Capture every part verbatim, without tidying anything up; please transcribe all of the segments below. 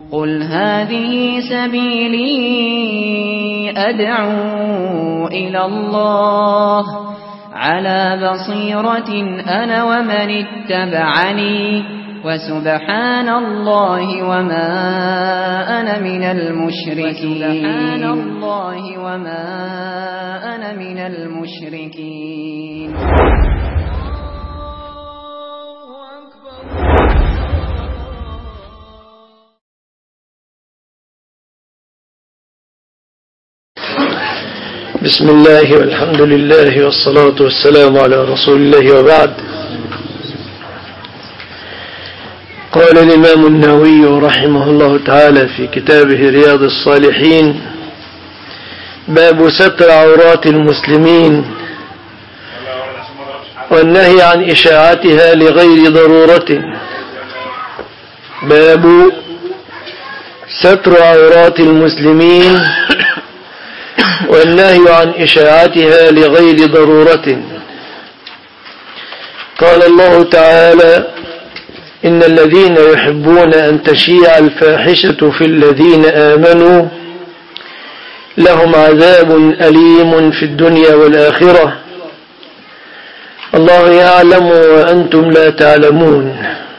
قل هذه سبيلي أدعو إلى الله على بصيرة أنا ومن اتبعني وسبحان الله وما أنا من المشركين سبحان الله وما أنا من المشركين. بسم الله والحمد لله والصلاة والسلام على رسول الله وبعد. قال الإمام النووي رحمه الله تعالى في كتابه رياض الصالحين: باب ستر عورات المسلمين والنهي عن إشاعتها لغير ضرورة. باب ستر عورات المسلمين والنهي عن إشاعتها لغير ضرورة. قال الله تعالى: إن الذين يحبون أن تشيع الفاحشة في الذين آمنوا لهم عذاب أليم في الدنيا والآخرة الله يعلم وأنتم لا تعلمون.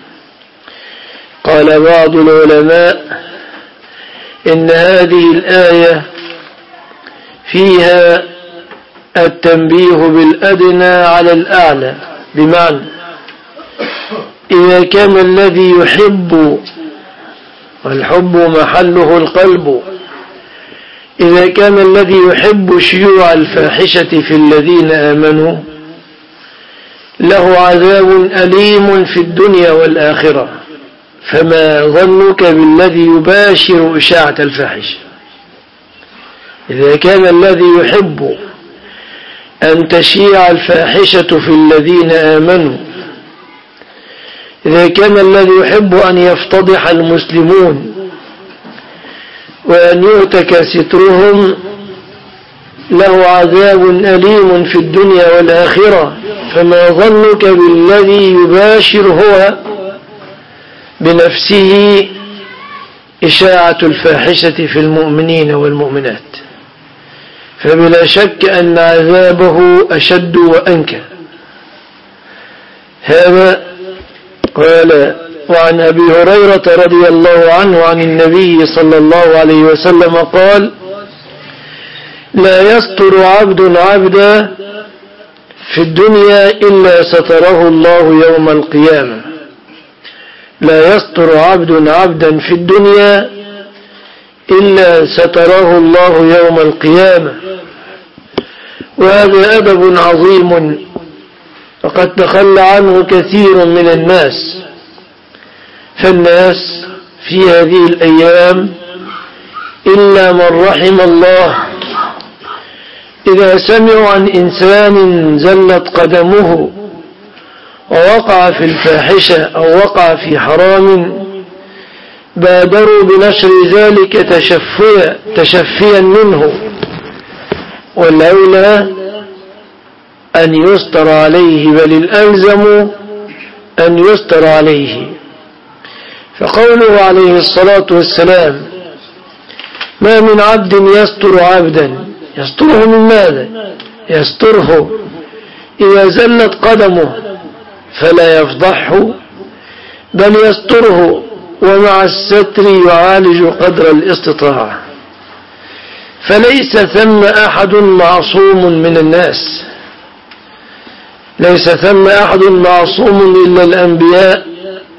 قال بعض العلماء: إن هذه الآية فيها التنبيه بالأدنى على الأعلى، بمعنى إذا كان الذي يحب، والحب محله القلب، إذا كان الذي يحب شيوع الفاحشة في الذين آمنوا له عذاب أليم في الدنيا والآخرة، فما ظنك بالذي يباشر إشاعة الفاحشة؟ إذا كان الذي يحب أن تشيع الفاحشة في الذين آمنوا، إذا كان الذي يحب أن يفتضح المسلمون وأن يؤتك سترهم له عذاب أليم في الدنيا والآخرة، فما ظنك بالذي يباشر هو بنفسه إشاعة الفاحشة في المؤمنين والمؤمنات؟ فبلا شك أن عذابه أشد وأنكى. هذا قال: وعن أبي هريرة رضي الله عنه عن النبي صلى الله عليه وسلم قال: لا يستر عبد عبدا في الدنيا إلا ستره الله يوم القيامة. لا يستر عبد عبدا في الدنيا إلا ستره الله يوم القيامة. وهذا أدب عظيم وقد تخلى عنه كثير من الناس. فالناس في هذه الأيام إلا من رحم الله إذا سمعوا عن إنسان زلت قدمه ووقع في الفاحشة أو وقع في حرام بادروا بنشر ذلك تشفيا تشفيا منه، والأولى أن يستر عليه، بل الألزم أن يستر عليه. فقوله عليه الصلاة والسلام: ما من عبد يستر عبدا، يستره من ماذا؟ يستره إذا زلت قدمه فلا يفضحه، بل يستره ومع الستر يعالج قدر الاستطاعة. فليس ثم أحد معصوم من الناس، ليس ثم أحد معصوم إلا الأنبياء،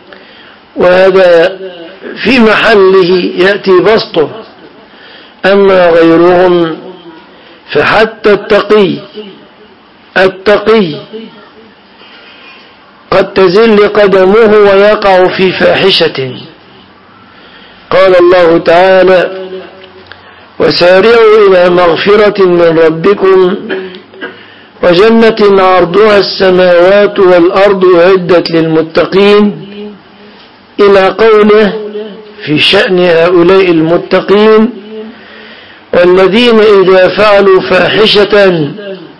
وهذا في محله يأتي بسطه. أما غيرهم فحتى التقي التقي قد تزل قدمه ويقع في فاحشة. قال الله تعالى: وسارعوا إلى مغفرة من ربكم وجنة عرضها السماوات والأرض أعدت للمتقين، إلى قوله في شأن هؤلاء المتقين: والذين إذا فعلوا فاحشة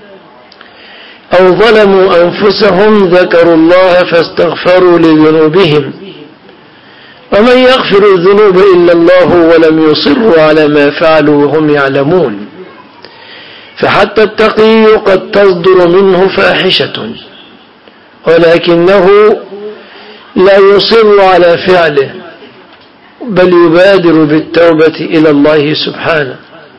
أو ظلموا أنفسهم ذكروا الله فاستغفروا لذنوبهم ومن يغفر الذنوب إلا الله ولم يصروا على ما فعلوا وهم يعلمون. فحتى التقي قد تصدر منه فاحشة ولكنه لا يصر على فعله بل يبادر بالتوبة إلى الله سبحانه.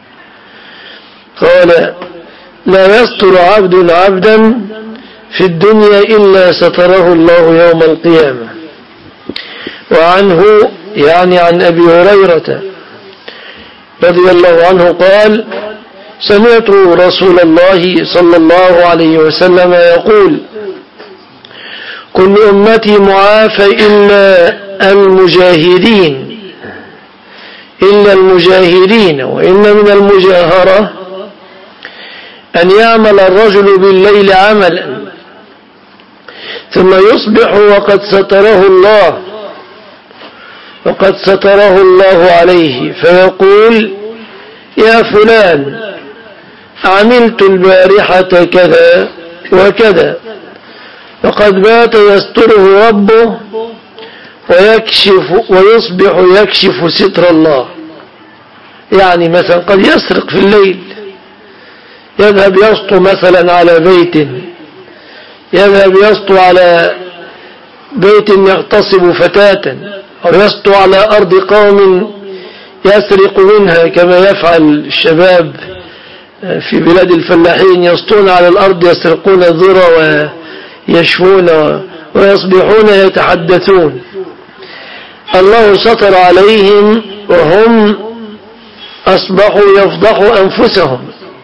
قال لا يستر عبد عبدا في الدنيا إلا ستره الله يوم القيامة. وعنه يعني عن أبي هريرة رضي الله عنه قال سمعت رسول الله صلى الله عليه وسلم يقول كل أمتي معافى إلا المجاهرين إلا المجاهرين وإن من المجاهرة أن يعمل الرجل بالليل عملا ثم يصبح وقد ستره الله وقد ستره الله عليه فيقول يا فلان عملت البارحة كذا وكذا وقد بات يستره ربه ويكشف ويصبح يكشف ستر الله. يعني مثلا قد يسرق في الليل، يذهب يسطو مثلا على بيت، يذهب يسطو على بيت يغتصب فتاة، أو يسطو على أرض قوم يسرق منها كما يفعل الشباب في بلاد الفلاحين، يسطون على الأرض يسرقون الذرة ويشفون ويصبحون يتحدثون. الله ستر عليهم وهم أصبحوا يفضحوا أنفسهم،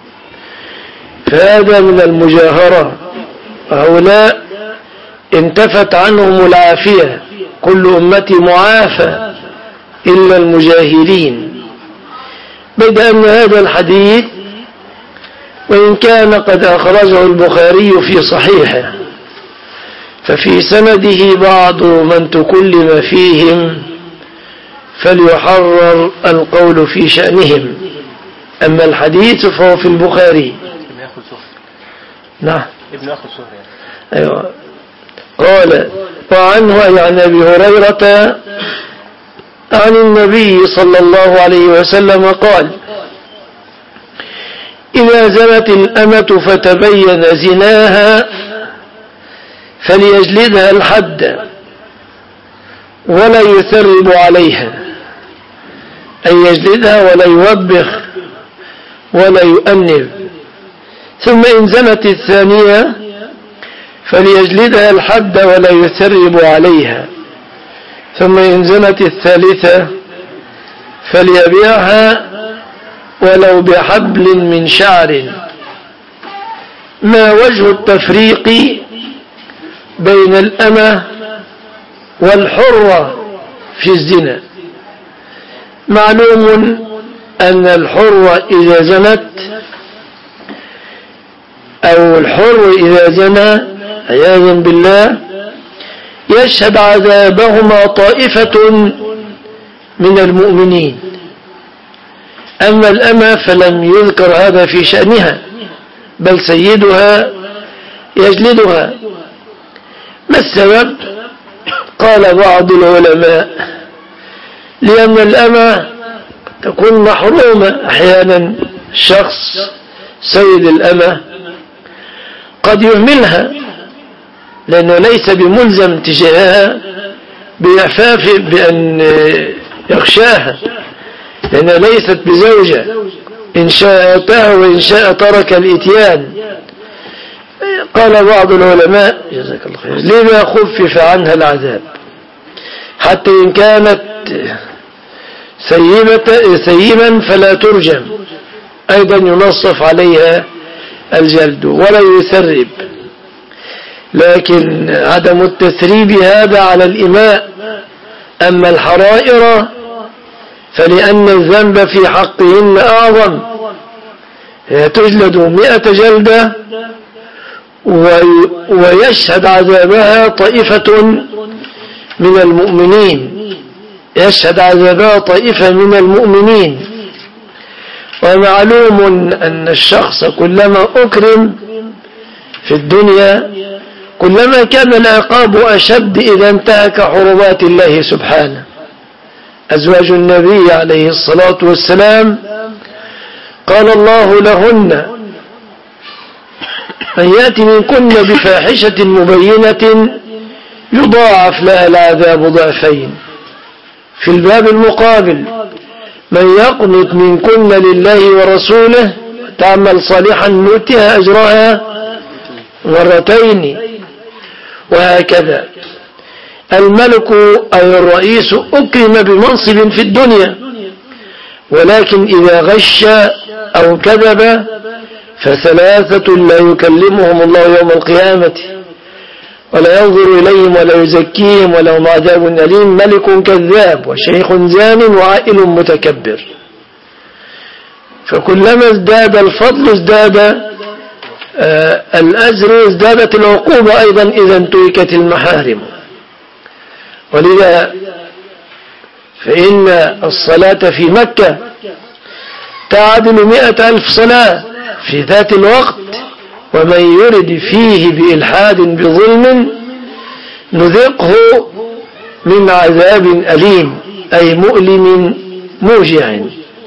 فهذا من المجاهرة. هؤلاء انتفت عنهم العافية، كل أمتي معافى إلا المجاهرين. بدأ أن هذا الحديث وإن كان قد أخرجه البخاري في صحيحه ففي سنده بعض من تكلم فيهم فليحرر القول في شأنهم، أما الحديث فهو في البخاري. نعم ابن أخو السهري. أيوة. قال وعنه أي عن أبي هريرة عن النبي صلى الله عليه وسلم قال إذا زنت الأمة فتبين زناها فليجلدها الحد ولا يثرب عليها، أي يجلدها ولا يوبخ ولا يؤنب. ثم إن زنت الثانية فليجلدها الحد ولا يثرب عليها. ثم إن زنت الثالثة فليبيعها ولو بحبل من شعر. ما وجه التفريق بين الأمة والحرة في الزنا؟ معلوم أن الحرة إذا زنت أو الحر إذا زنى عياذا بالله يشهد عذابهما طائفة من المؤمنين. أما الأمة فلم يذكر هذا في شأنها، بل سيدها يجلدها. ما السبب؟ قال بعض العلماء لأن الأمة تكون محرومة أحيانا. الشخص سيد الأمة قد يهملها لأنه ليس بملزم تجاهها بإعفاف بأن يخشاها، لأنها ليست بزوجة، إن شاء أتاه وإن شاء ترك الإتيان. قال بعض العلماء جزاك الله خير لما خفف عنها العذاب حتى إن كانت سيما فلا ترجم، أيضا ينصف عليها الجلد ولا يثرب. لكن عدم التثريب هذا على الإماء. أما الحرائر فلأن الذنب في حقهن أعظم، تجلد مئة جلدة ويشهد عذابها طائفة من المؤمنين، يشهد عذابها طائفة من المؤمنين. ومعلوم أن الشخص كلما أكرم في الدنيا كلما كان العقاب أشد إذا انتهك حرمات الله سبحانه. أزواج النبي عليه الصلاة والسلام قال الله لهن من يأتي منكن بفاحشة مبينة يضاعف لها العذاب ضعفين. في الباب المقابل من يقنط منكن لله ورسوله تعمل صالحا نؤتها أجرها مرتين. وهكذا الملك أي الرئيس أكرم بمنصب في الدنيا، ولكن إذا غش أو كذب فثلاثة لا يكلمهم الله يوم القيامة ولا ينظر إليهم ولا يزكيهم ولهم عذاب أليم. ملك كذاب وشيخ زان وعائل متكبر. فكلما ازداد الفضل ازداد آه الأجر، ازدادت العقوبة أيضا إذا انتهكت المحارم. ولذا فإن الصلاة في مكة تعادل مئة ألف صلاة في ذات الوقت، ومن يرد فيه بإلحاد بظلم نذقه من عذاب أليم أي مؤلم موجع.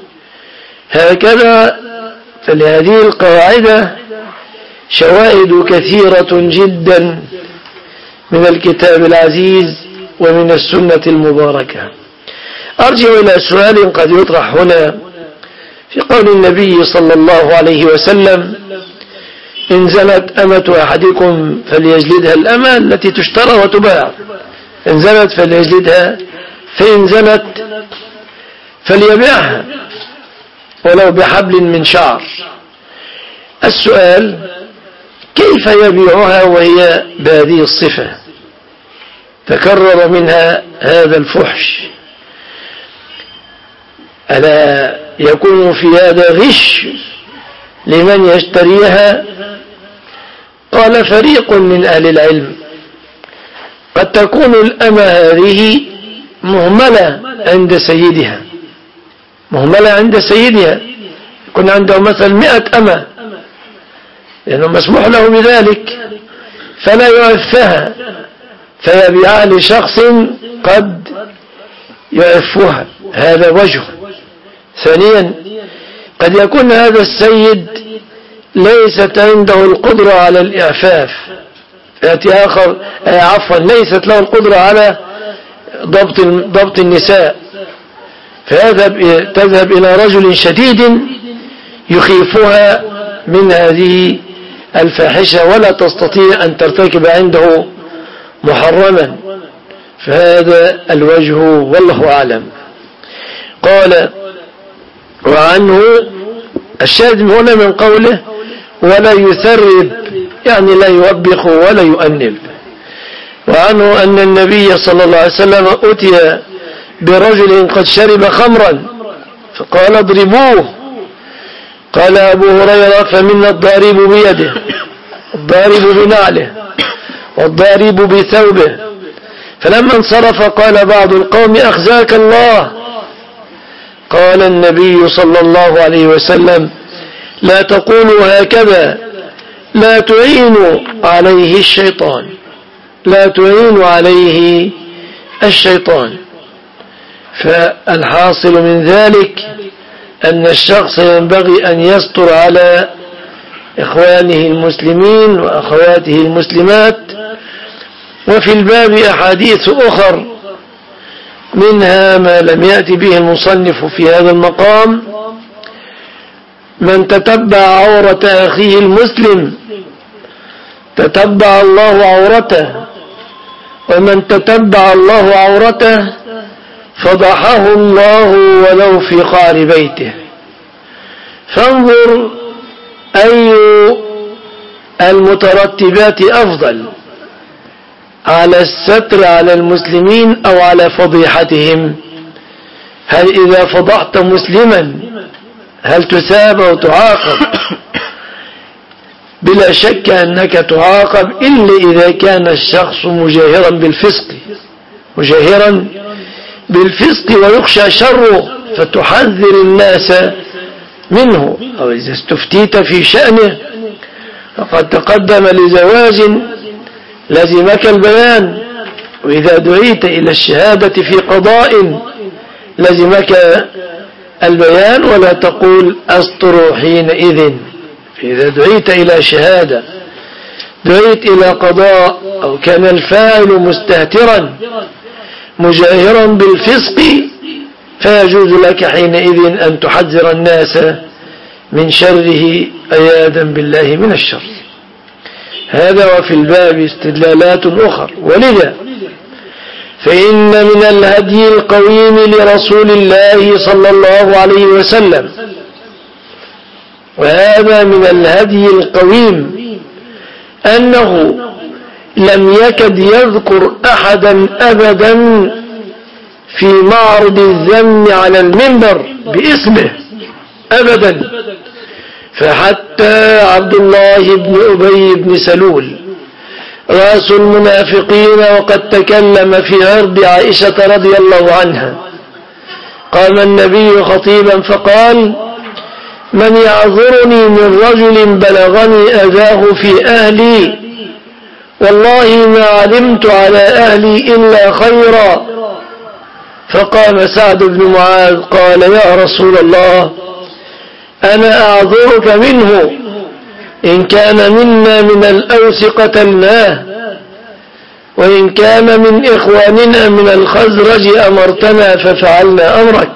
هكذا فلهذه القاعدة شواهد كثيرة جدا من الكتاب العزيز ومن السنة المباركة. أرجع إلى سؤال قد يطرح هنا في قول النبي صلى الله عليه وسلم إن زنت أمة أحدكم فليجلدها الأمة التي تشترى وتباع، إن زنت فليجلدها، فإن زنت فليبيعها ولو بحبل من شعر. السؤال كيف يبيعها وهي بهذه الصفة؟ تكرر منها هذا الفحش، ألا يكون في هذا غش لمن يشتريها؟ قال فريق من أهل العلم قد تكون الأمة هذه مهملة عند سيدها، مهملة عند سيدها، يكون عنده مثل مئة أمة لأنه مسموح له بذلك، فلا يعفها فيبيعها لشخص قد يعفها، هذا وجه. ثانيا قد يكون هذا السيد ليست عنده القدرة على الإعفاف، يأتي آخر عفوا ليست له القدرة على ضبط ضبط النساء، فيذهب تذهب إلى رجل شديد يخيفها من هذه الفاحشة ولا تستطيع أن ترتكب عنده محرما، فهذا الوجه والله أعلم. قال وعنه الشاهد هنا من قوله ولا يثرب يعني لا يوبخ ولا يؤنب. وعنه أن النبي صلى الله عليه وسلم أتي برجل قد شرب خمرا فقال اضربوه، قال أبو هريرة فمنا الضارب بيده الضارب بنعله والضارب بثوبه. فلما انصرف قال بعض القوم أخزاك الله، قال النبي صلى الله عليه وسلم لا تقولوا هكذا، لا تعينوا عليه الشيطان، لا تعينوا عليه الشيطان. فالحاصل من ذلك أن الشخص ينبغي أن يستر على إخوانه المسلمين وأخواته المسلمات. وفي الباب أحاديث أخر منها ما لم يأتي به المصنف في هذا المقام: من تتبع عورة أخيه المسلم تتبع الله عورته، ومن تتبع الله عورته فضحه الله ولو في قعر بيته. فانظر أي المترتبات أفضل على الستر على المسلمين أو على فضيحتهم؟ هل إذا فضحت مسلما هل تثاب أو تعاقب؟ بلا شك أنك تعاقب إلا إذا كان الشخص مجاهرا بالفسق مجاهرا بالفسق ويخشى شره فتحذر الناس منه. أو إذا استفتيت في شأنه فقد تقدم لزواج لزمك البيان، وإذا دعيت إلى الشهادة في قضاء لزمك البيان ولا تقول أسطر حينئذ. إذا دعيت إلى شهادة، دعيت إلى قضاء، أو كان الفاعل مستهترا مجاهرا بالفسق، فيجوز لك حينئذ أن تحذر الناس من شره عياذا بالله من الشر. هذا وفي الباب استدلالات أخرى. ولذا فإن من الهدي القويم لرسول الله صلى الله عليه وسلم، وهذا من الهدي القويم، أنه لم يكد يذكر أحدا أبدا في معرض الذم على المنبر باسمه أبدا. فحتى عبد الله بن أبي بن سلول رأس المنافقين وقد تكلم في عرض عائشة رضي الله عنها، قام النبي خطيبا فقال: من يعذرني من رجل بلغني أذاه في أهلي، والله ما علمت على أهلي إلا خيرا. فقام سعد بن معاذ قال: يا رسول الله، أنا أعذرك منه، إن كان منا من الأوس قتلناه، وإن كان من إخواننا من الخزرج أمرتنا ففعلنا أمرك.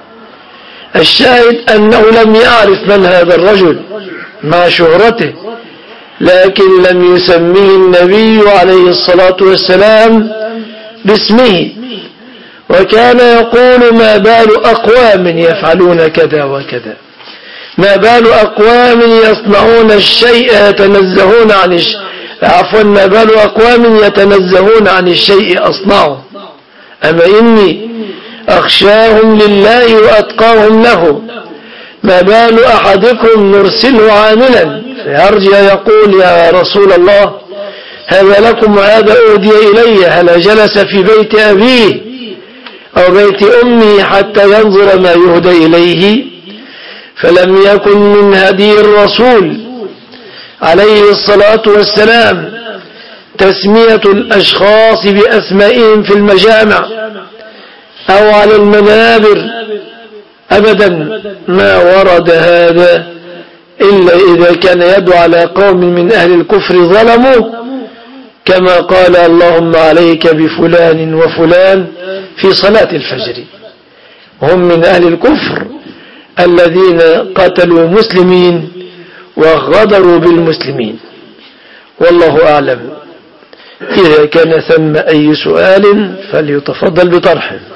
الشاهد أنه لم يعرف من هذا الرجل مع شهرته، لكن لم يسميه النبي عليه الصلاة والسلام باسمه، وكان يقول: ما بال أقوام يفعلون كذا وكذا، ما بال أقوام يصنعون الشيء يتنزهون عن الشيء، عفوا ما بال أقوام يتنزهون عن الشيء أصنعه، أما إني أخشاهم لله وأتقاهم له. ما بال أحدكم نرسله عاملا فيرجع يقول: يا رسول الله، هذا لكم وهذا أهدي إلي، هل جلس في بيت أبيه أو بيت أمي حتى ينظر ما يهدى إليه؟ فلم يكن من هدي الرسول عليه الصلاة والسلام تسمية الأشخاص بأسمائهم في المجامع أو على المنابر أبدا، ما ورد هذا إلا إذا كان يدعو على قوم من أهل الكفر ظلموا، كما قال: اللهم عليك بفلان وفلان في صلاة الفجر، هم من أهل الكفر الذين قتلوا مسلمين وغدروا بالمسلمين. والله أعلم. إذا كان ثم أي سؤال فليتفضل بطرحه.